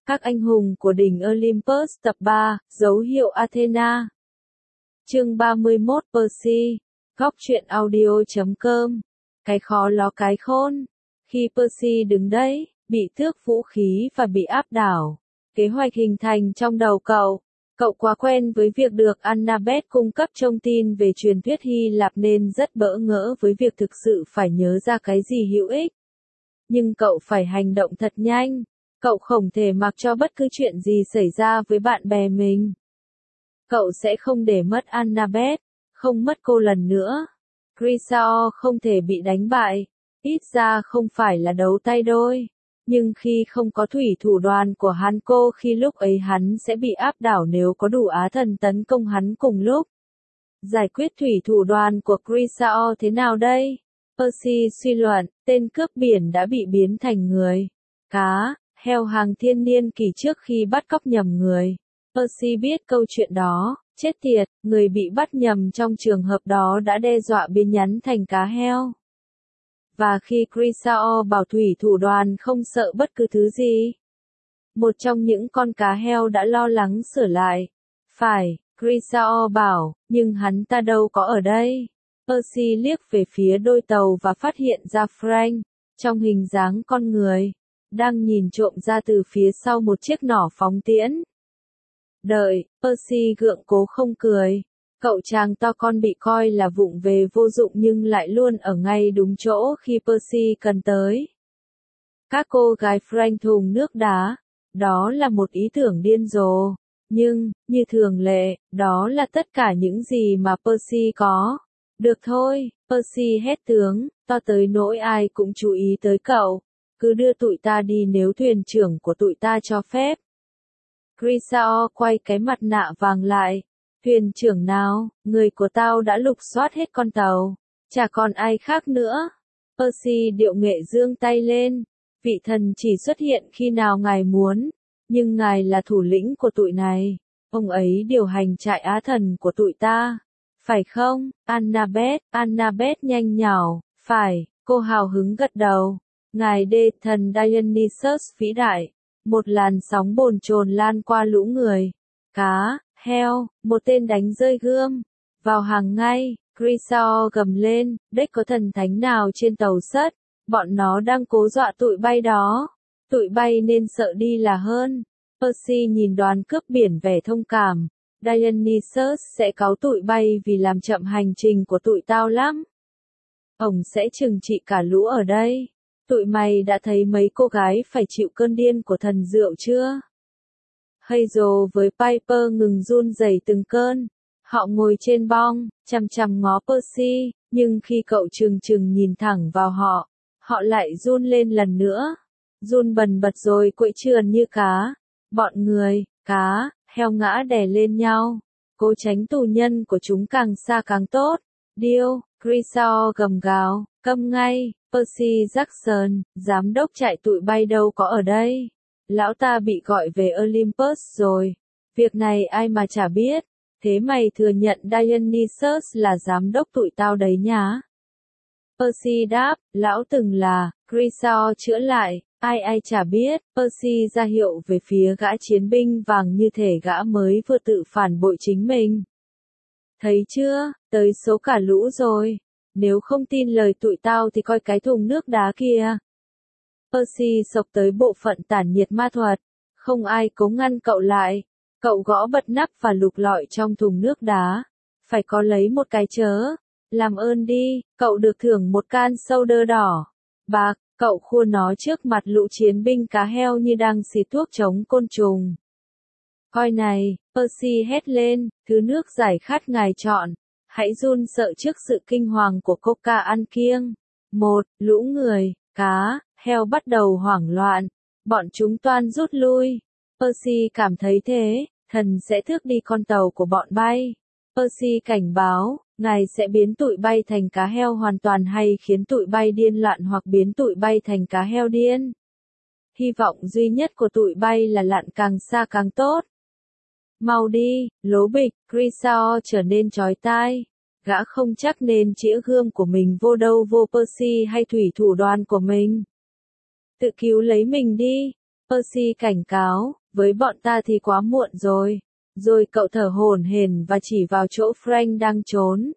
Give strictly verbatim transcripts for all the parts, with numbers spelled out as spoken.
Các anh hùng của đỉnh Olympus tập ba, dấu hiệu Athena. Chương ba mươi mốt Percy, góc truyện audio chấm com. Cái khó ló cái khôn. Khi Percy đứng đấy, bị tước vũ khí và bị áp đảo, kế hoạch hình thành trong đầu cậu. Cậu quá quen với việc được Annabeth cung cấp thông tin về truyền thuyết Hy Lạp nên rất bỡ ngỡ với việc thực sự phải nhớ ra cái gì hữu ích. Nhưng cậu phải hành động thật nhanh. Cậu không thể mặc cho bất cứ chuyện gì xảy ra với bạn bè mình. Cậu sẽ không để mất Annabeth, không mất cô lần nữa. Grisao không thể bị đánh bại, ít ra không phải là đấu tay đôi. Nhưng khi không có thủy thủ đoàn của hắn cô khi lúc ấy hắn sẽ bị áp đảo nếu có đủ á thần tấn công hắn cùng lúc. Giải quyết thủy thủ đoàn của Grisao thế nào đây? Percy suy luận, tên cướp biển đã bị biến thành người, cá, heo hàng thiên niên kỷ trước khi bắt cóc nhầm người. Percy biết câu chuyện đó, chết tiệt, người bị bắt nhầm trong trường hợp đó đã đe dọa biến nhắn thành cá heo. Và khi Grisao bảo thủy thủ đoàn không sợ bất cứ thứ gì, một trong những con cá heo đã lo lắng sửa lại. Phải, Grisao bảo, nhưng hắn ta đâu có ở đây. Percy liếc về phía đôi tàu và phát hiện ra Frank, trong hình dáng con người, đang nhìn trộm ra từ phía sau một chiếc nỏ phóng tiễn. Đợi, Percy gượng cố không cười. Cậu chàng to con bị coi là vụng về vô dụng nhưng lại luôn ở ngay đúng chỗ khi Percy cần tới. Các cô gái Frank thùng nước đá, đó là một ý tưởng điên rồ. Nhưng, như thường lệ, đó là tất cả những gì mà Percy có. Được thôi, Percy hét tướng, to tới nỗi ai cũng chú ý tới cậu. Cứ đưa tụi ta đi nếu thuyền trưởng của tụi ta cho phép. Grisao quay cái mặt nạ vàng lại. Thuyền trưởng nào, người của tao đã lục soát hết con tàu. Chả còn ai khác nữa. Percy điệu nghệ giương tay lên. Vị thần chỉ xuất hiện khi nào ngài muốn. Nhưng ngài là thủ lĩnh của tụi này. Ông ấy điều hành trại á thần của tụi ta. Phải không, Annabeth? Annabeth nhanh nhảu. Phải, cô hào hứng gật đầu. Ngài đê thần Dionysus vĩ đại. Một làn sóng bồn chồn lan qua lũ người. Cá, heo, một tên đánh rơi gươm. Vào hàng ngay, Grisao gầm lên, đếch có thần thánh nào trên tàu sắt. Bọn nó đang cố dọa tụi bay đó. Tụi bay nên sợ đi là hơn. Percy nhìn đoàn cướp biển vẻ thông cảm. Dionysus sẽ cáu tụi bay vì làm chậm hành trình của tụi tao lắm. Ông sẽ trừng trị cả lũ ở đây. Tụi mày đã thấy mấy cô gái phải chịu cơn điên của thần rượu chưa? Hazel với Piper ngừng run rẩy từng cơn. Họ ngồi trên bong, chằm chằm ngó Percy, nhưng khi cậu trừng trừng nhìn thẳng vào họ, họ lại run lên lần nữa. Run bần bật rồi quậy trườn như cá. Bọn người, cá, heo ngã đè lên nhau. Cố tránh tù nhân của chúng càng xa càng tốt. Điêu, Grisao gầm gào, câm ngay. Percy Jackson, giám đốc trại tụi bay đâu có ở đây. Lão ta bị gọi về Olympus rồi. Việc này ai mà chả biết. Thế mày thừa nhận Dionysus là giám đốc tụi tao đấy nhá. Percy đáp, lão từng là. Grisao chữa lại, ai ai chả biết. Percy ra hiệu về phía gã chiến binh vàng như thể gã mới vừa tự phản bội chính mình. Thấy chưa, tới số cả lũ rồi. Nếu không tin lời tụi tao thì coi cái thùng nước đá kia. Percy xộc tới bộ phận tản nhiệt ma thuật. Không ai cố ngăn cậu lại. Cậu gõ bật nắp và lục lọi trong thùng nước đá. Phải có lấy một cái chớ. Làm ơn đi, cậu được thưởng một can soda đỏ. Bạc, cậu khua nó trước mặt lũ chiến binh cá heo như đang xịt thuốc chống côn trùng. Coi này, Percy hét lên, thứ nước giải khát ngài chọn. Hãy run sợ trước sự kinh hoàng của coca ăn kiêng. Một, lũ người, cá, heo bắt đầu hoảng loạn. Bọn chúng toan rút lui. Percy cảm thấy thế, thần sẽ thước đi con tàu của bọn bay. Percy cảnh báo, ngài sẽ biến tụi bay thành cá heo hoàn toàn hay khiến tụi bay điên loạn hoặc biến tụi bay thành cá heo điên. Hy vọng duy nhất của tụi bay là lặn càng xa càng tốt. Mau đi, lố bịch, Grisao trở nên chói tai. Gã không chắc nên chĩa gươm của mình vô đâu vô Percy hay thủy thủ đoàn của mình. Tự cứu lấy mình đi. Percy cảnh cáo, với bọn ta thì quá muộn rồi. Rồi cậu thở hổn hển và chỉ vào chỗ Frank đang trốn.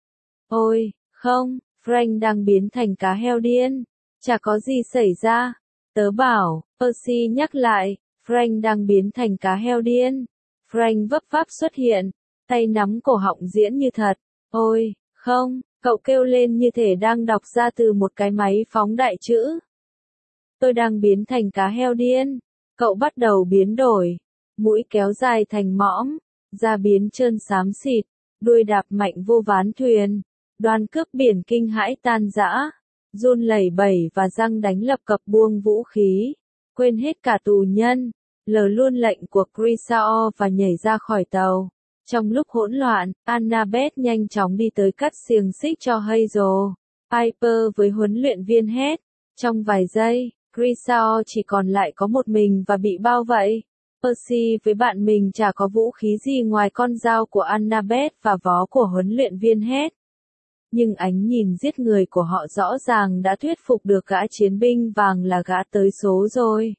Ôi, không, Frank đang biến thành cá heo điên. Chả có gì xảy ra. Tớ bảo, Percy nhắc lại, Frank đang biến thành cá heo điên. Frank vấp váp xuất hiện, tay nắm cổ họng diễn như thật. Ôi, không, cậu kêu lên như thể đang đọc ra từ một cái máy phóng đại chữ. Tôi đang biến thành cá heo điên. Cậu bắt đầu biến đổi. Mũi kéo dài thành mõm, da biến trơn xám xịt, đuôi đạp mạnh vô ván thuyền. Đoàn cướp biển kinh hãi tan rã, run lẩy bẩy và răng đánh lập cập buông vũ khí, quên hết cả tù nhân, lờ luôn lệnh của Chrysaor và nhảy ra khỏi tàu. Trong lúc hỗn loạn, Annabeth nhanh chóng đi tới cắt xiềng xích cho Hazel. Piper với huấn luyện viên hét. Trong vài giây, Chrysaor chỉ còn lại có một mình và bị bao vây. Percy với bạn mình chả có vũ khí gì ngoài con dao của Annabeth và vó của huấn luyện viên hét. Nhưng ánh nhìn giết người của họ rõ ràng đã thuyết phục được gã chiến binh vàng là gã tới số rồi.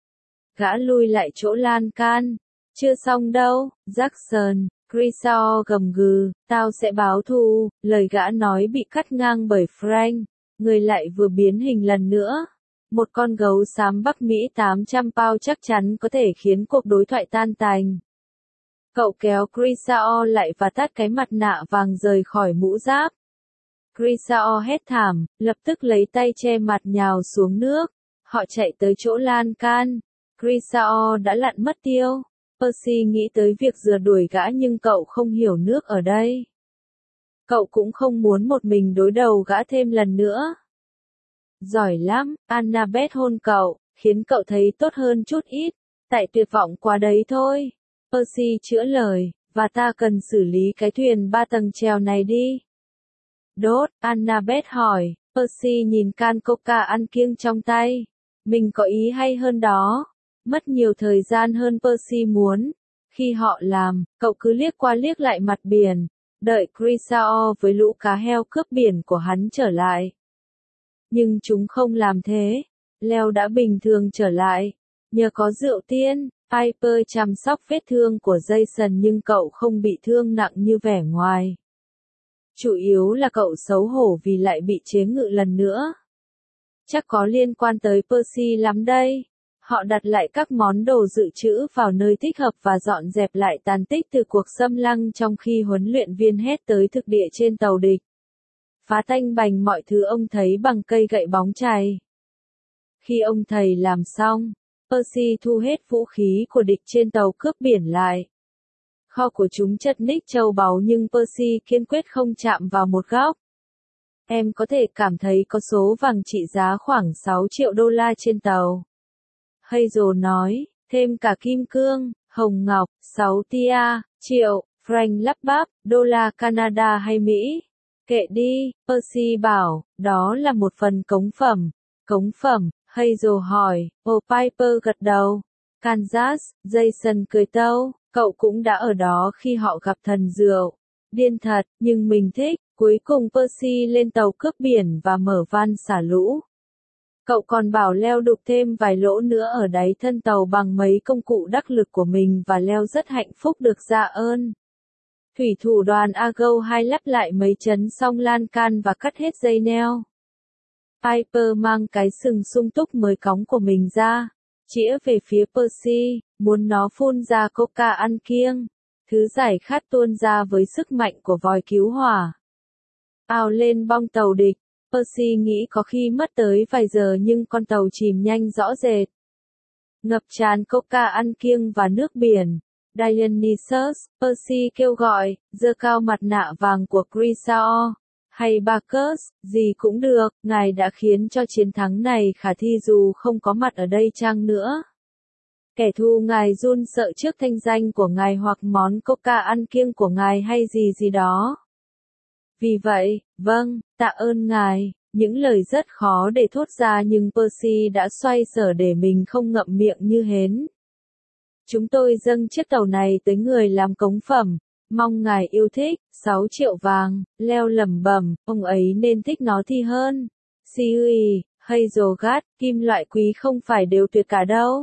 Gã lui lại chỗ lan can. Chưa xong đâu, Jackson, Chrysaor gầm gừ, tao sẽ báo thù. Lời gã nói bị cắt ngang bởi Frank, người lại vừa biến hình lần nữa. Một con gấu xám Bắc Mỹ tám trăm pound chắc chắn có thể khiến cuộc đối thoại tan tành. Cậu kéo Chrysaor lại và tát cái mặt nạ vàng rời khỏi mũ giáp. Chrysaor hét thảm, lập tức lấy tay che mặt nhào xuống nước. Họ chạy tới chỗ lan can. Chrysaor đã lặn mất tiêu. Percy nghĩ tới việc rượt đuổi gã nhưng cậu không hiểu nước ở đây. Cậu cũng không muốn một mình đối đầu gã thêm lần nữa. Giỏi lắm, Annabeth hôn cậu, khiến cậu thấy tốt hơn chút ít. Tại tuyệt vọng quá đấy thôi. Percy chữa lời, và ta cần xử lý cái thuyền ba tầng chèo này đi. Đốt, Annabeth hỏi. Percy nhìn can coca ăn kiêng trong tay. Mình có ý hay hơn đó. Mất nhiều thời gian hơn Percy muốn. Khi họ làm, cậu cứ liếc qua liếc lại mặt biển, đợi Chrysaor với lũ cá heo cướp biển của hắn trở lại. Nhưng chúng không làm thế. Leo đã bình thường trở lại. Nhờ có rượu tiên, Piper chăm sóc vết thương của Jason nhưng cậu không bị thương nặng như vẻ ngoài. Chủ yếu là cậu xấu hổ vì lại bị chế ngự lần nữa. Chắc có liên quan tới Percy lắm đây. Họ đặt lại các món đồ dự trữ vào nơi thích hợp và dọn dẹp lại tàn tích từ cuộc xâm lăng trong khi huấn luyện viên hét tới thực địa trên tàu địch. Phá tanh bành mọi thứ ông thấy bằng cây gậy bóng chày. Khi ông thầy làm xong, Percy thu hết vũ khí của địch trên tàu cướp biển lại. Kho của chúng chật ních châu báu nhưng Percy kiên quyết không chạm vào một góc. Em có thể cảm thấy có số vàng trị giá khoảng sáu triệu đô la trên tàu. Hazel nói, thêm cả kim cương, hồng ngọc, sáu tia, triệu, franc lắp bắp, đô la Canada hay Mỹ. Kệ đi, Percy bảo, đó là một phần cống phẩm. Cống phẩm, Hazel hỏi, Ồ Piper gật đầu. Kansas, Jason cười tâu, cậu cũng đã ở đó khi họ gặp thần rượu. Điên thật, nhưng mình thích. Cuối cùng Percy lên tàu cướp biển và mở van xả lũ. Cậu còn bảo Leo đục thêm vài lỗ nữa ở đáy thân tàu bằng mấy công cụ đắc lực của mình và Leo rất hạnh phúc được ra ơn. Thủy thủ đoàn Argo hai lắp lại mấy chấn xong lan can và cắt hết dây neo. Piper mang cái sừng sung túc mới cóng của mình ra, chĩa về phía Percy, muốn nó phun ra coca ăn kiêng. Thứ giải khát tuôn ra với sức mạnh của vòi cứu hỏa. Ào lên bong tàu địch, Percy nghĩ có khi mất tới vài giờ nhưng con tàu chìm nhanh rõ rệt. Ngập tràn coca ăn kiêng và nước biển. Dionysus, Percy kêu gọi, giơ cao mặt nạ vàng của Chrysaor. Hay Bacchus, gì cũng được, ngài đã khiến cho chiến thắng này khả thi dù không có mặt ở đây chăng nữa. Kẻ thù ngài run sợ trước thanh danh của ngài hoặc món coca ăn kiêng của ngài hay gì gì đó. Vì vậy, vâng, tạ ơn ngài, những lời rất khó để thốt ra nhưng Percy đã xoay sở để mình không ngậm miệng như hến. Chúng tôi dâng chiếc tàu này tới người làm cống phẩm, mong ngài yêu thích, sáu triệu vàng, Leo lẩm bẩm, ông ấy nên thích nó thì hơn. Siui, Hazel gắt, kim loại quý không phải đều tuyệt cả đâu.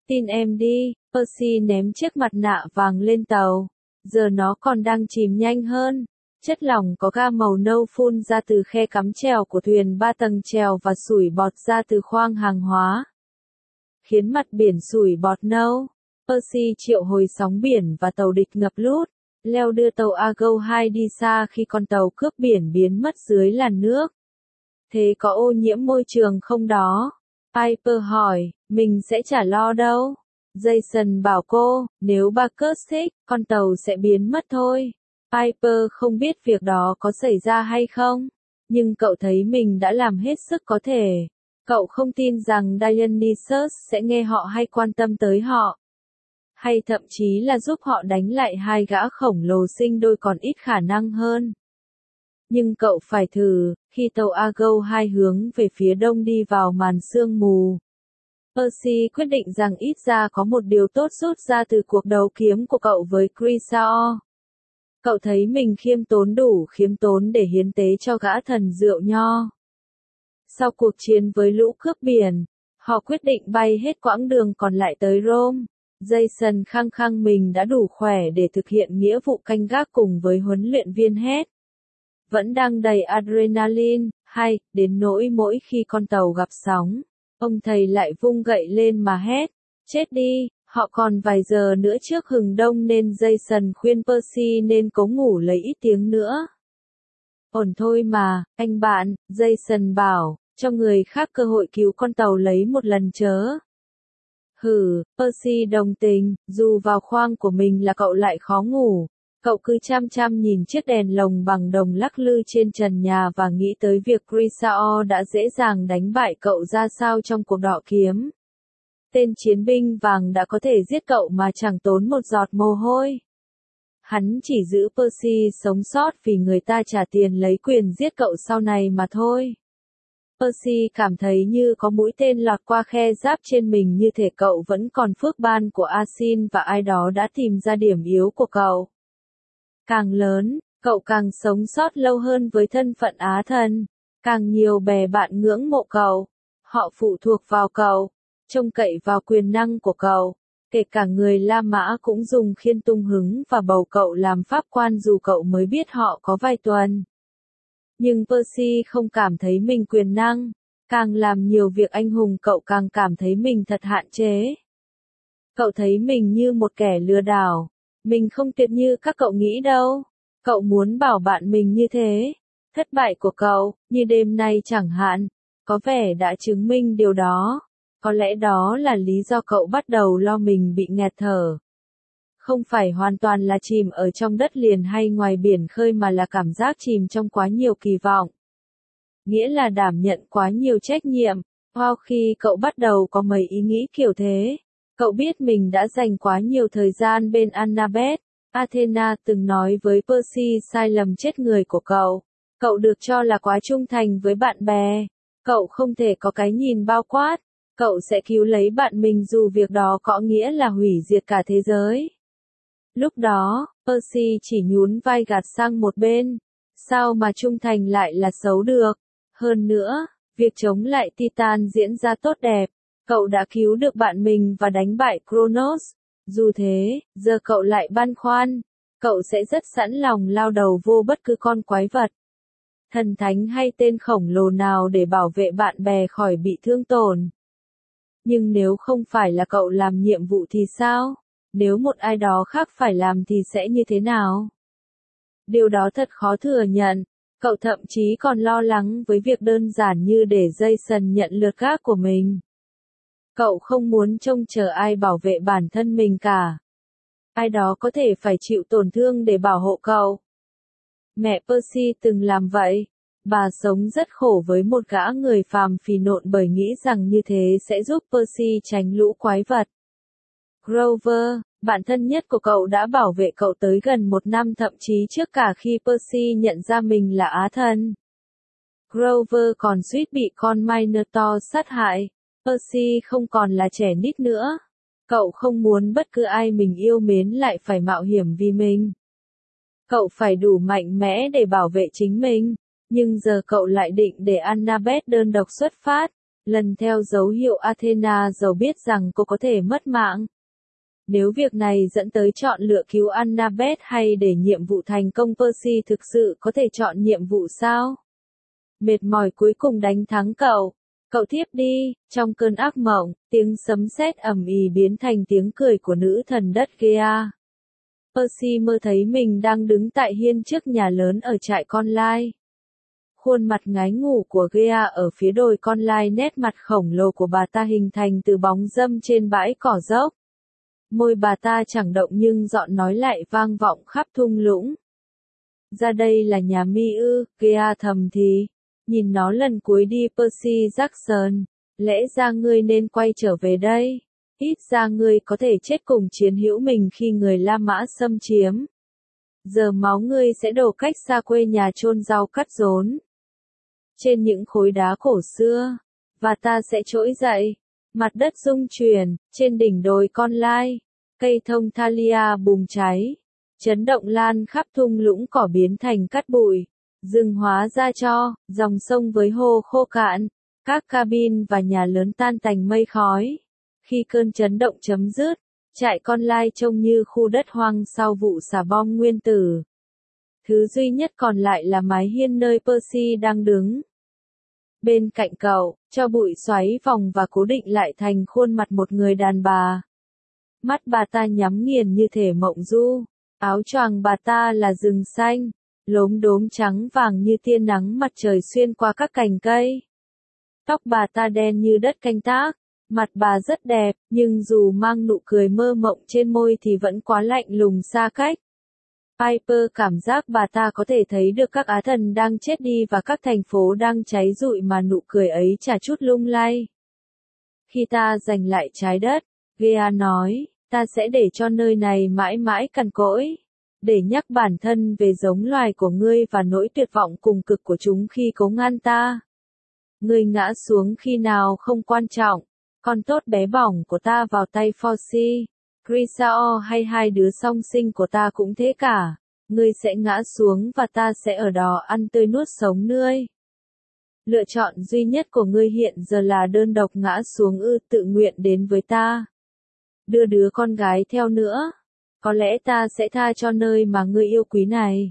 Tin em đi, Percy ném chiếc mặt nạ vàng lên tàu. Giờ nó còn đang chìm nhanh hơn. Chất lỏng có ga màu nâu phun ra từ khe cắm chèo của thuyền ba tầng chèo và sủi bọt ra từ khoang hàng hóa, khiến mặt biển sủi bọt nâu. Percy triệu hồi sóng biển và tàu địch ngập lút. Leo đưa tàu Argo hai đi xa khi con tàu cướp biển biến mất dưới làn nước. Thế có ô nhiễm môi trường không đó? Piper hỏi, mình sẽ chả lo đâu. Jason bảo cô, nếu Bacchus thích, con tàu sẽ biến mất thôi. Piper không biết việc đó có xảy ra hay không, nhưng cậu thấy mình đã làm hết sức có thể. Cậu không tin rằng Dionysus sẽ nghe họ hay quan tâm tới họ, hay thậm chí là giúp họ đánh lại hai gã khổng lồ sinh đôi còn ít khả năng hơn. Nhưng cậu phải thử, khi tàu Argo hai hướng về phía đông đi vào màn sương mù. Percy quyết định rằng ít ra có một điều tốt rút ra từ cuộc đấu kiếm của cậu với Chrysaor. Cậu thấy mình khiêm tốn đủ khiêm tốn để hiến tế cho gã thần rượu nho. Sau cuộc chiến với lũ cướp biển, họ quyết định bay hết quãng đường còn lại tới Rome. Jason khăng khăng mình đã đủ khỏe để thực hiện nghĩa vụ canh gác cùng với huấn luyện viên Head. Vẫn đang đầy adrenaline, hay, đến nỗi mỗi khi con tàu gặp sóng, ông thầy lại vung gậy lên mà hét, chết đi, họ còn vài giờ nữa trước hừng đông nên Jason khuyên Percy nên cố ngủ lấy ít tiếng nữa. Ổn thôi mà, anh bạn, Jason bảo, cho người khác cơ hội cứu con tàu lấy một lần chớ. Hừ, Percy đồng tình, dù vào khoang của mình là cậu lại khó ngủ. Cậu cứ chăm chăm nhìn chiếc đèn lồng bằng đồng lắc lư trên trần nhà và nghĩ tới việc Chrysaor đã dễ dàng đánh bại cậu ra sao trong cuộc đọ kiếm. Tên chiến binh vàng đã có thể giết cậu mà chẳng tốn một giọt mồ hôi. Hắn chỉ giữ Percy sống sót vì người ta trả tiền lấy quyền giết cậu sau này mà thôi. Percy cảm thấy như có mũi tên lọt qua khe giáp trên mình, như thể cậu vẫn còn phước ban của Asin và ai đó đã tìm ra điểm yếu của cậu. Càng lớn, cậu càng sống sót lâu hơn với thân phận Á thần. Càng nhiều bè bạn ngưỡng mộ cậu. Họ phụ thuộc vào cậu, trông cậy vào quyền năng của cậu. Kể cả người La Mã cũng dùng khiên tung hứng và bầu cậu làm pháp quan dù cậu mới biết họ có vài tuần. Nhưng Percy không cảm thấy mình quyền năng. Càng làm nhiều việc anh hùng cậu càng cảm thấy mình thật hạn chế. Cậu thấy mình như một kẻ lừa đảo. Mình không tuyệt như các cậu nghĩ đâu. Cậu muốn bảo bạn mình như thế. Thất bại của cậu, như đêm nay chẳng hạn, có vẻ đã chứng minh điều đó. Có lẽ đó là lý do cậu bắt đầu lo mình bị nghẹt thở. Không phải hoàn toàn là chìm ở trong đất liền hay ngoài biển khơi mà là cảm giác chìm trong quá nhiều kỳ vọng. Nghĩa là đảm nhận quá nhiều trách nhiệm. Wow, khi cậu bắt đầu có mấy ý nghĩ kiểu thế. Cậu biết mình đã dành quá nhiều thời gian bên Annabeth. Athena từng nói với Percy sai lầm chết người của cậu. Cậu được cho là quá trung thành với bạn bè. Cậu không thể có cái nhìn bao quát. Cậu sẽ cứu lấy bạn mình dù việc đó có nghĩa là hủy diệt cả thế giới. Lúc đó, Percy chỉ nhún vai gạt sang một bên. Sao mà trung thành lại là xấu được? Hơn nữa, việc chống lại Titan diễn ra tốt đẹp. Cậu đã cứu được bạn mình và đánh bại Kronos. Dù thế, giờ cậu lại băn khoăn. Cậu sẽ rất sẵn lòng lao đầu vô bất cứ con quái vật, thần thánh hay tên khổng lồ nào để bảo vệ bạn bè khỏi bị thương tổn. Nhưng nếu không phải là cậu làm nhiệm vụ thì sao? Nếu một ai đó khác phải làm thì sẽ như thế nào? Điều đó thật khó thừa nhận. Cậu thậm chí còn lo lắng với việc đơn giản như để Jason nhận lượt gác của mình. Cậu không muốn trông chờ ai bảo vệ bản thân mình cả. Ai đó có thể phải chịu tổn thương để bảo hộ cậu. Mẹ Percy từng làm vậy. Bà sống rất khổ với một gã người phàm phì nộn bởi nghĩ rằng như thế sẽ giúp Percy tránh lũ quái vật. Grover, bạn thân nhất của cậu đã bảo vệ cậu tới gần một năm, thậm chí trước cả khi Percy nhận ra mình là Á thần. Grover còn suýt bị con Minotaur sát hại. Percy không còn là trẻ nít nữa. Cậu không muốn bất cứ ai mình yêu mến lại phải mạo hiểm vì mình. Cậu phải đủ mạnh mẽ để bảo vệ chính mình. Nhưng giờ cậu lại định để Annabeth đơn độc xuất phát. Lần theo dấu hiệu Athena dầu biết rằng cô có thể mất mạng. Nếu việc này dẫn tới chọn lựa cứu Annabeth hay để nhiệm vụ thành công, Percy thực sự có thể chọn nhiệm vụ sao? Mệt mỏi cuối cùng đánh thắng cậu. Cậu thiếp đi, trong cơn ác mộng, tiếng sấm sét ầm ĩ biến thành tiếng cười của nữ thần đất Gea. Percy mơ thấy mình đang đứng tại hiên trước nhà lớn ở trại con lai. Khuôn mặt ngái ngủ của Gea ở phía đồi con lai, nét mặt khổng lồ của bà ta hình thành từ bóng râm trên bãi cỏ dốc. Môi bà ta chẳng động nhưng giọng nói lại vang vọng khắp thung lũng. Ra đây là nhà mi ư, Gea thầm thì. Nhìn nó lần cuối đi Percy Jackson, lẽ ra ngươi nên quay trở về đây. Ít ra ngươi có thể chết cùng chiến hữu mình khi người La Mã xâm chiếm. Giờ máu ngươi sẽ đổ cách xa quê nhà chôn rau cắt rốn. Trên những khối đá cổ xưa, và ta sẽ trỗi dậy. Mặt đất rung chuyển, trên đỉnh đồi con lai, cây thông thalia bùng cháy. Chấn động lan khắp thung lũng cỏ biến thành cát bụi. Rừng hóa ra tro, dòng sông với hồ khô cạn, các cabin và nhà lớn tan tành mây khói. Khi cơn chấn động chấm dứt, trại con lai trông như khu đất hoang sau vụ xả bom nguyên tử. Thứ duy nhất còn lại là mái hiên nơi Percy đang đứng. Bên cạnh cậu, cho bụi xoáy vòng và cố định lại thành khuôn mặt một người đàn bà. Mắt bà ta nhắm nghiền như thể mộng du, áo choàng bà ta là rừng xanh. Lốm đốm trắng vàng như tia nắng mặt trời xuyên qua các cành cây. Tóc bà ta đen như đất canh tác, mặt bà rất đẹp, nhưng dù mang nụ cười mơ mộng trên môi thì vẫn quá lạnh lùng xa cách. Piper cảm giác bà ta có thể thấy được các á thần đang chết đi và các thành phố đang cháy rụi mà nụ cười ấy chả chút lung lay. Khi ta giành lại trái đất, Gea nói, ta sẽ để cho nơi này mãi mãi cằn cỗi. Để nhắc bản thân về giống loài của ngươi và nỗi tuyệt vọng cùng cực của chúng khi cố ngăn ta. Ngươi ngã xuống khi nào không quan trọng, con tốt bé bỏng của ta vào tay Foxy, Grisao hay hai đứa song sinh của ta cũng thế cả. Ngươi sẽ ngã xuống và ta sẽ ở đó ăn tươi nuốt sống ngươi. Lựa chọn duy nhất của ngươi hiện giờ là đơn độc ngã xuống ư, tự nguyện đến với ta. Đưa đứa con gái theo nữa. Có lẽ ta sẽ tha cho nơi mà ngươi yêu quý này.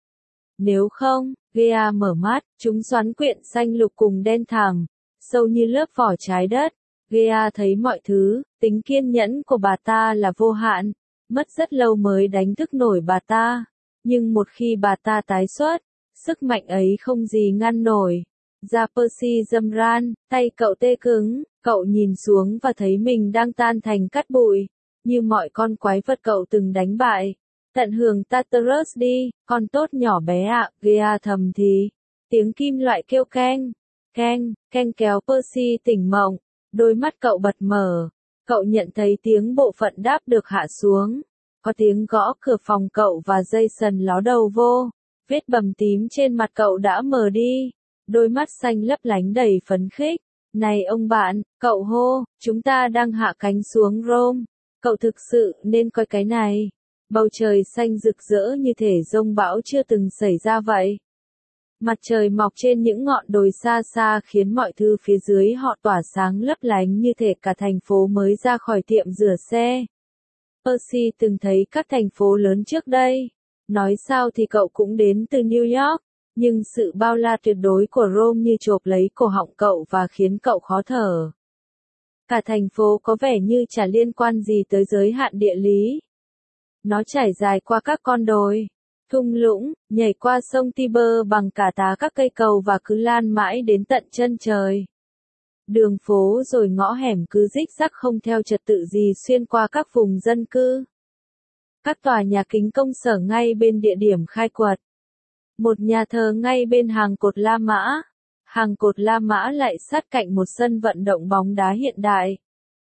Nếu không, Gea mở mắt, chúng xoắn quyện xanh lục cùng đen thẳm, sâu như lớp vỏ trái đất. Gea thấy mọi thứ, tính kiên nhẫn của bà ta là vô hạn, mất rất lâu mới đánh thức nổi bà ta. Nhưng một khi bà ta tái xuất, sức mạnh ấy không gì ngăn nổi. Da Percy râm ran, tay cậu tê cứng, cậu nhìn xuống và thấy mình đang tan thành cát bụi. Như mọi con quái vật cậu từng đánh bại. Tận hưởng Tartarus đi, con tốt nhỏ bé ạ, à, Gea thầm thì. Tiếng kim loại kêu keng, keng, keng kéo Percy tỉnh mộng. Đôi mắt cậu bật mở. Cậu nhận thấy tiếng bộ phận đáp được hạ xuống. Có tiếng gõ cửa phòng cậu và Jason ló đầu vô. Vết bầm tím trên mặt cậu đã mờ đi. Đôi mắt xanh lấp lánh đầy phấn khích. Này ông bạn, cậu hô, chúng ta đang hạ cánh xuống Rome. Cậu thực sự nên coi cái này. Bầu trời xanh rực rỡ như thể giông bão chưa từng xảy ra vậy. Mặt trời mọc trên những ngọn đồi xa xa khiến mọi thứ phía dưới họ tỏa sáng lấp lánh như thể cả thành phố mới ra khỏi tiệm rửa xe. Percy từng thấy các thành phố lớn trước đây. Nói sao thì cậu cũng đến từ New York. Nhưng sự bao la tuyệt đối của Rome như chộp lấy cổ họng cậu và khiến cậu khó thở. Cả thành phố có vẻ như chả liên quan gì tới giới hạn địa lý. Nó trải dài qua các con đồi, thung lũng, nhảy qua sông Tiber bằng cả tá các cây cầu và cứ lan mãi đến tận chân trời. Đường phố rồi ngõ hẻm cứ rích rắc không theo trật tự gì xuyên qua các vùng dân cư. Các tòa nhà kính công sở ngay bên địa điểm khai quật. Một nhà thờ ngay bên hàng cột La Mã. Hàng cột La Mã lại sát cạnh một sân vận động bóng đá hiện đại.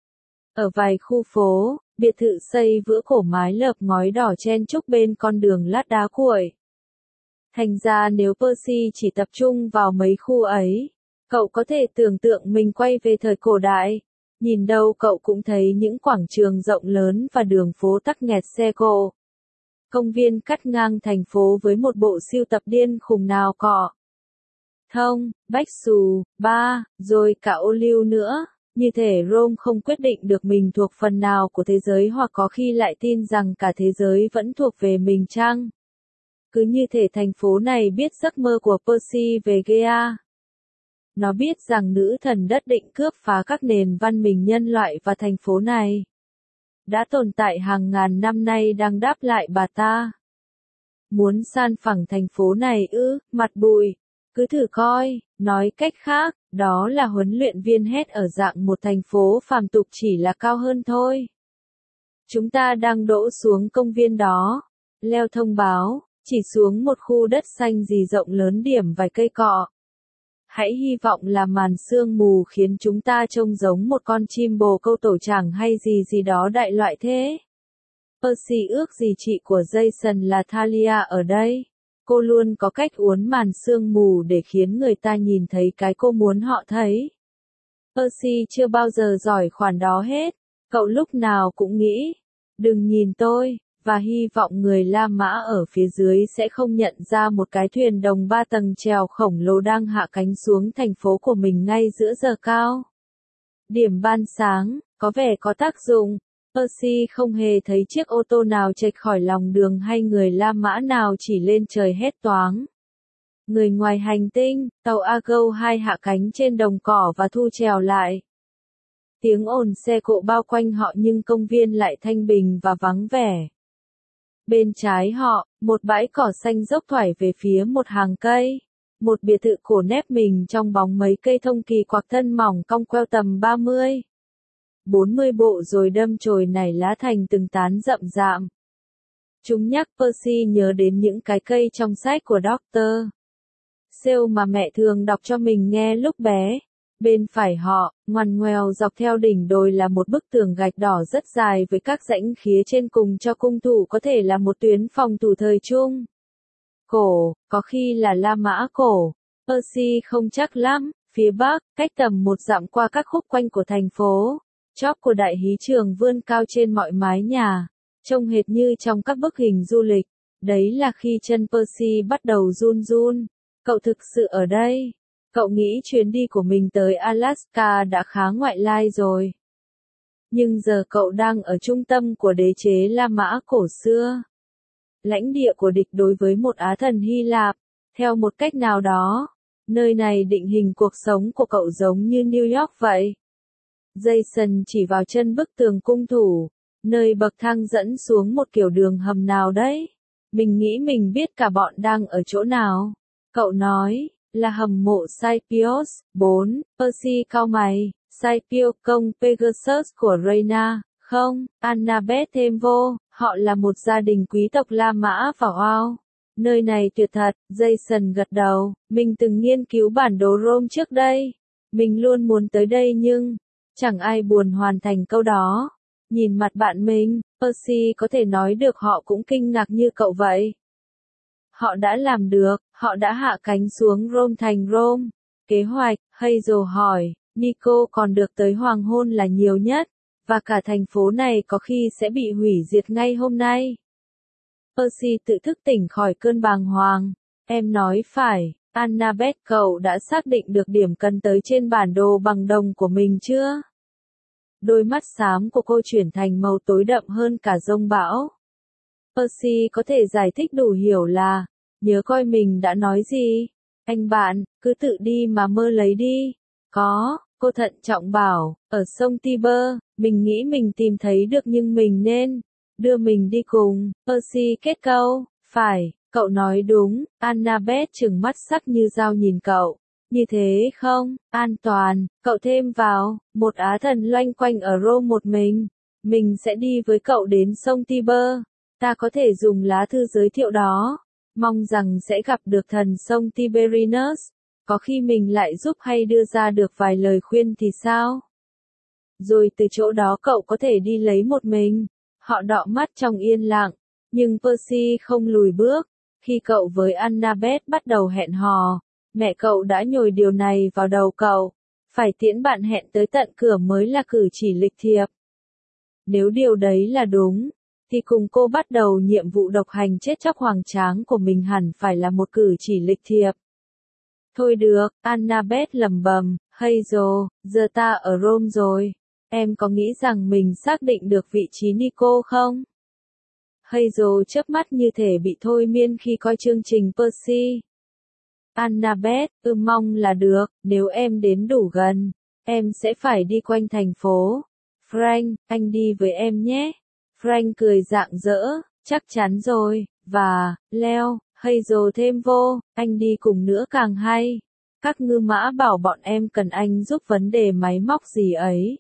Ở vài khu phố, biệt thự xây vữa cổ mái lợp ngói đỏ chen chúc bên con đường lát đá cuội. Thành ra nếu Percy chỉ tập trung vào mấy khu ấy, cậu có thể tưởng tượng mình quay về thời cổ đại. Nhìn đâu cậu cũng thấy những quảng trường rộng lớn và đường phố tắc nghẹt xe cộ. Công viên cắt ngang thành phố với một bộ sưu tập điên khùng nào cọ. Thông, Bách Xù, Ba, rồi cả ô liu nữa. Như thể Rome không quyết định được mình thuộc phần nào của thế giới hoặc có khi lại tin rằng cả thế giới vẫn thuộc về mình chăng? Cứ như thể thành phố này biết giấc mơ của Percy về Gaia. Nó biết rằng nữ thần đất định cướp phá các nền văn minh nhân loại và thành phố này đã tồn tại hàng ngàn năm nay đang đáp lại bà ta. Muốn san phẳng thành phố này ư, mặt bụi. Cứ thử coi, nói cách khác, đó là huấn luyện viên hét ở dạng một thành phố phàm tục chỉ là cao hơn thôi. Chúng ta đang đỗ xuống công viên đó. Leo thông báo, chỉ xuống một khu đất xanh gì rộng lớn điểm vài cây cọ. Hãy hy vọng là màn sương mù khiến chúng ta trông giống một con chim bồ câu tổ chàng hay gì gì đó đại loại thế. Percy ước gì chị của Jason là Thalia ở đây. Cô luôn có cách uốn màn sương mù để khiến người ta nhìn thấy cái cô muốn họ thấy. Percy chưa bao giờ giỏi khoản đó hết. Cậu lúc nào cũng nghĩ, đừng nhìn tôi, và hy vọng người La Mã ở phía dưới sẽ không nhận ra một cái thuyền đồng ba tầng chèo khổng lồ đang hạ cánh xuống thành phố của mình ngay giữa giờ cao. Điểm ban sáng, có vẻ có tác dụng. Percy không hề thấy chiếc ô tô nào chệch khỏi lòng đường hay người La Mã nào chỉ lên trời hét toáng. Người ngoài hành tinh, tàu Argo hai hạ cánh trên đồng cỏ và thu chèo lại. Tiếng ồn xe cộ bao quanh họ nhưng công viên lại thanh bình và vắng vẻ. Bên trái họ, một bãi cỏ xanh dốc thoải về phía một hàng cây. Một biệt thự cổ nép mình trong bóng mấy cây thông kỳ quặc thân mỏng cong queo tầm ba mươi. bốn mươi bộ rồi đâm chồi nảy lá thành từng tán rậm rạm. Chúng nhắc Percy nhớ đến những cái cây trong sách của doctor Sale mà mẹ thường đọc cho mình nghe lúc bé. Bên phải họ, ngoằn ngoèo dọc theo đỉnh đồi là một bức tường gạch đỏ rất dài với các rãnh khía trên cùng cho cung thủ có thể là một tuyến phòng thủ thời trung. Cổ, có khi là La Mã cổ. Percy không chắc lắm. Phía bắc, cách tầm một dặm qua các khúc quanh của thành phố. Chóp của đại hí trường vươn cao trên mọi mái nhà, trông hệt như trong các bức hình du lịch. Đấy là khi chân Percy bắt đầu run run. Cậu thực sự ở đây? Cậu nghĩ chuyến đi của mình tới Alaska đã khá ngoại lai rồi. Nhưng giờ cậu đang ở trung tâm của đế chế La Mã cổ xưa. Lãnh địa của địch đối với một Á thần Hy Lạp. Theo một cách nào đó, nơi này định hình cuộc sống của cậu giống như New York vậy. Jason chỉ vào chân bức tường cung thủ, nơi bậc thang dẫn xuống một kiểu đường hầm nào đấy. Mình nghĩ mình biết cả bọn đang ở chỗ nào. Cậu nói, là hầm mộ Scipios. bốn. Percy cau mày, Scipio công Pegasus của Reyna, không, Annabeth thêm vô, họ là một gia đình quý tộc La Mã và wow. Nơi này tuyệt thật, Jason gật đầu, mình từng nghiên cứu bản đồ Rome trước đây. Mình luôn muốn tới đây nhưng chẳng ai buồn hoàn thành câu đó. Nhìn mặt bạn mình, Percy có thể nói được họ cũng kinh ngạc như cậu vậy. Họ đã làm được, họ đã hạ cánh xuống Rome thành Rome. Kế hoạch, Hazel hỏi, Nico còn được tới hoàng hôn là nhiều nhất, và cả thành phố này có khi sẽ bị hủy diệt ngay hôm nay. Percy tự thức tỉnh khỏi cơn bàng hoàng. Em nói phải, Annabeth, cậu đã xác định được điểm cần tới trên bản đồ bằng đồng của mình chưa? Đôi mắt xám của cô chuyển thành màu tối đậm hơn cả giông bão. Percy có thể giải thích đủ hiểu là, nhớ coi mình đã nói gì. Anh bạn, cứ tự đi mà mơ lấy đi. Có, cô thận trọng bảo, ở sông Tiber, mình nghĩ mình tìm thấy được nhưng mình nên đưa mình đi cùng. Percy kết câu, phải, cậu nói đúng. Annabeth trừng mắt sắc như dao nhìn cậu. Như thế không, an toàn, cậu thêm vào, một Á thần loanh quanh ở Rome một mình. Mình sẽ đi với cậu đến sông Tiber. Ta có thể dùng lá thư giới thiệu đó. Mong rằng sẽ gặp được thần sông Tiberinus. Có khi mình lại giúp hay đưa ra được vài lời khuyên thì sao? Rồi từ chỗ đó cậu có thể đi lấy một mình. Họ đọ mắt trong yên lặng. Nhưng Percy không lùi bước. Khi cậu với Annabeth bắt đầu hẹn hò, mẹ cậu đã nhồi điều này vào đầu cậu. Phải tiễn bạn hẹn tới tận cửa mới là cử chỉ lịch thiệp. Nếu điều đấy là đúng, thì cùng cô bắt đầu nhiệm vụ độc hành chết chóc hoành tráng của mình hẳn phải là một cử chỉ lịch thiệp. Thôi được, Annabeth lẩm bẩm, Hazel, giờ ta ở Rome rồi. Em có nghĩ rằng mình xác định được vị trí Nico không? Hazel chớp mắt như thể bị thôi miên khi coi chương trình Percy. Annabeth, ư mong là được, nếu em đến đủ gần, em sẽ phải đi quanh thành phố. Frank, anh đi với em nhé. Frank cười rạng rỡ, chắc chắn rồi, và, Leo, Hazel thêm vô, anh đi cùng nữa càng hay. Các ngư mã bảo bọn em cần anh giúp vấn đề máy móc gì ấy.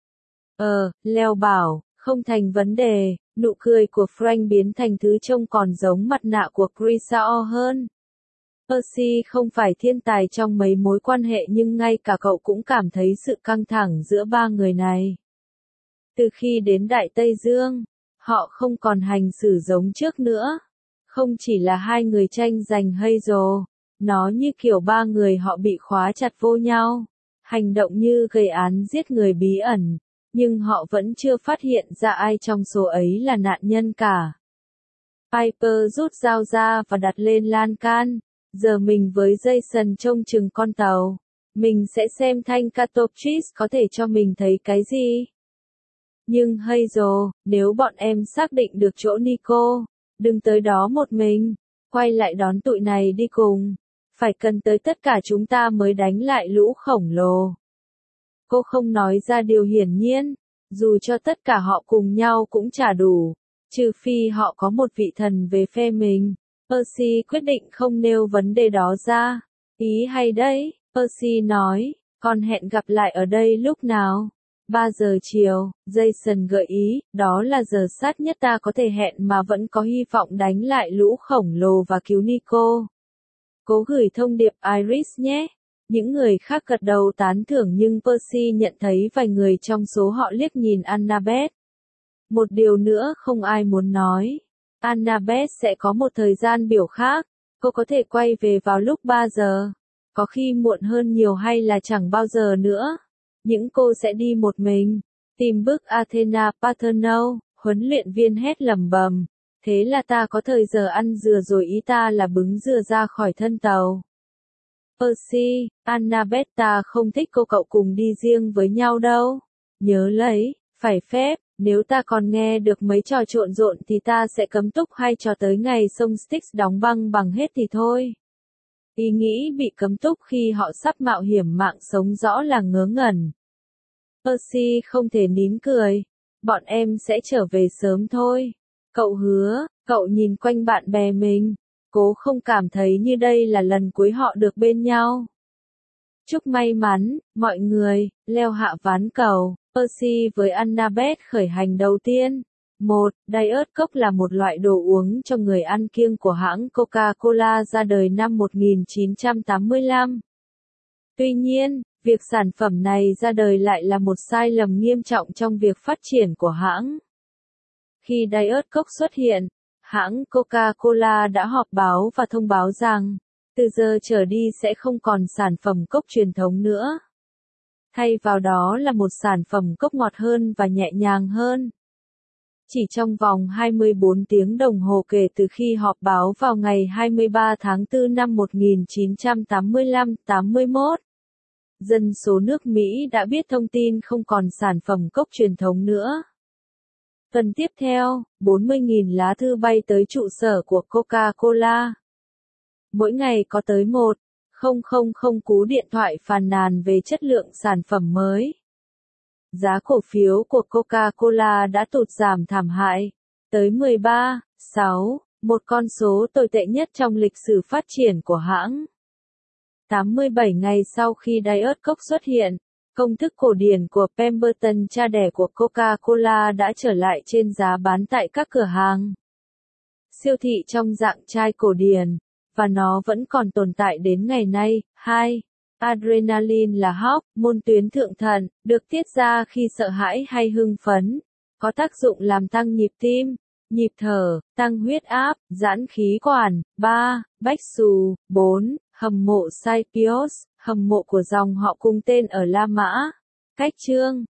Ờ, Leo bảo, không thành vấn đề, nụ cười của Frank biến thành thứ trông còn giống mặt nạ của Grisao hơn. Percy không phải thiên tài trong mấy mối quan hệ nhưng ngay cả cậu cũng cảm thấy sự căng thẳng giữa ba người này. Từ khi đến Đại Tây Dương, họ không còn hành xử giống trước nữa. Không chỉ là hai người tranh giành Hazel, nó như kiểu ba người họ bị khóa chặt vô nhau, hành động như gây án giết người bí ẩn, nhưng họ vẫn chưa phát hiện ra ai trong số ấy là nạn nhân cả. Piper rút dao ra và đặt lên lan can, giờ mình với Jason trông chừng con tàu. Mình sẽ xem thanh Catoptris có thể cho mình thấy cái gì. Nhưng Hazel, nếu bọn em xác định được chỗ Nico, đừng tới đó một mình, quay lại đón tụi này đi cùng. Phải cần tới tất cả chúng ta mới đánh lại lũ khổng lồ. Cô không nói ra điều hiển nhiên, dù cho tất cả họ cùng nhau cũng chả đủ, trừ phi họ có một vị thần về phe mình. Percy quyết định không nêu vấn đề đó ra. Ý hay đấy, Percy nói, con hẹn gặp lại ở đây lúc nào? ba giờ chiều, Jason gợi ý, đó là giờ sát nhất ta có thể hẹn mà vẫn có hy vọng đánh lại lũ khổng lồ và cứu Nico. Cố gửi thông điệp Iris nhé. Những người khác gật đầu tán thưởng nhưng Percy nhận thấy vài người trong số họ liếc nhìn Annabeth. Một điều nữa không ai muốn nói. Annabeth sẽ có một thời gian biểu khác. Cô có thể quay về vào lúc ba giờ. Có khi muộn hơn nhiều hay là chẳng bao giờ nữa. Những cô sẽ đi một mình. Tìm bức Athena Paterno, huấn luyện viên hét lẩm bẩm. Thế là ta có thời giờ ăn dừa rồi, ý ta là bứng dừa ra khỏi thân tàu. Percy, Annabeth, ta không thích cô cậu cùng đi riêng với nhau đâu. Nhớ lấy, phải phép, nếu ta còn nghe được mấy trò trộn rộn thì ta sẽ cấm túc hay cho tới ngày sông Styx đóng băng bằng hết thì thôi. Ý nghĩ bị cấm túc khi họ sắp mạo hiểm mạng sống rõ là ngớ ngẩn. Percy không thể nín cười. Bọn em sẽ trở về sớm thôi. Cậu hứa, cậu nhìn quanh bạn bè mình. Cố không cảm thấy như đây là lần cuối họ được bên nhau. Chúc may mắn, mọi người, leo hạ ván cầu. Percy với Annabeth khởi hành đầu tiên. một. Diet Coke là một loại đồ uống cho người ăn kiêng của hãng Coca-Cola ra đời năm một nghìn chín trăm tám mươi lăm. Tuy nhiên, việc sản phẩm này ra đời lại là một sai lầm nghiêm trọng trong việc phát triển của hãng. Khi Diet Coke xuất hiện, hãng Coca-Cola đã họp báo và thông báo rằng, từ giờ trở đi sẽ không còn sản phẩm cốc truyền thống nữa. Thay vào đó là một sản phẩm cốc ngọt hơn và nhẹ nhàng hơn. Chỉ trong vòng hai mươi bốn tiếng đồng hồ kể từ khi họp báo vào ngày hai mươi ba tháng tư năm một nghìn chín trăm tám mươi lăm tám mươi mốt, dân số nước Mỹ đã biết thông tin không còn sản phẩm cốc truyền thống nữa. Tuần tiếp theo, bốn mươi nghìn lá thư bay tới trụ sở của Coca-Cola. Mỗi ngày có tới một nghìn cú điện thoại phàn nàn về chất lượng sản phẩm mới. Giá cổ phiếu của Coca-Cola đã tụt giảm thảm hại, tới mười ba phẩy sáu, một con số tồi tệ nhất trong lịch sử phát triển của hãng. tám mươi bảy ngày sau khi Diet Coke xuất hiện, công thức cổ điển của Pemberton, cha đẻ của Coca-Cola, đã trở lại trên giá bán tại các cửa hàng siêu thị trong dạng chai cổ điển, và nó vẫn còn tồn tại đến ngày nay. hai. Adrenaline là hormone tuyến thượng thận, được tiết ra khi sợ hãi hay hưng phấn, có tác dụng làm tăng nhịp tim, nhịp thở, tăng huyết áp, giãn khí quản. ba. Bách xù. bốn. Hầm mộ Scipios, hầm mộ của dòng họ cùng tên ở La Mã. Cách chương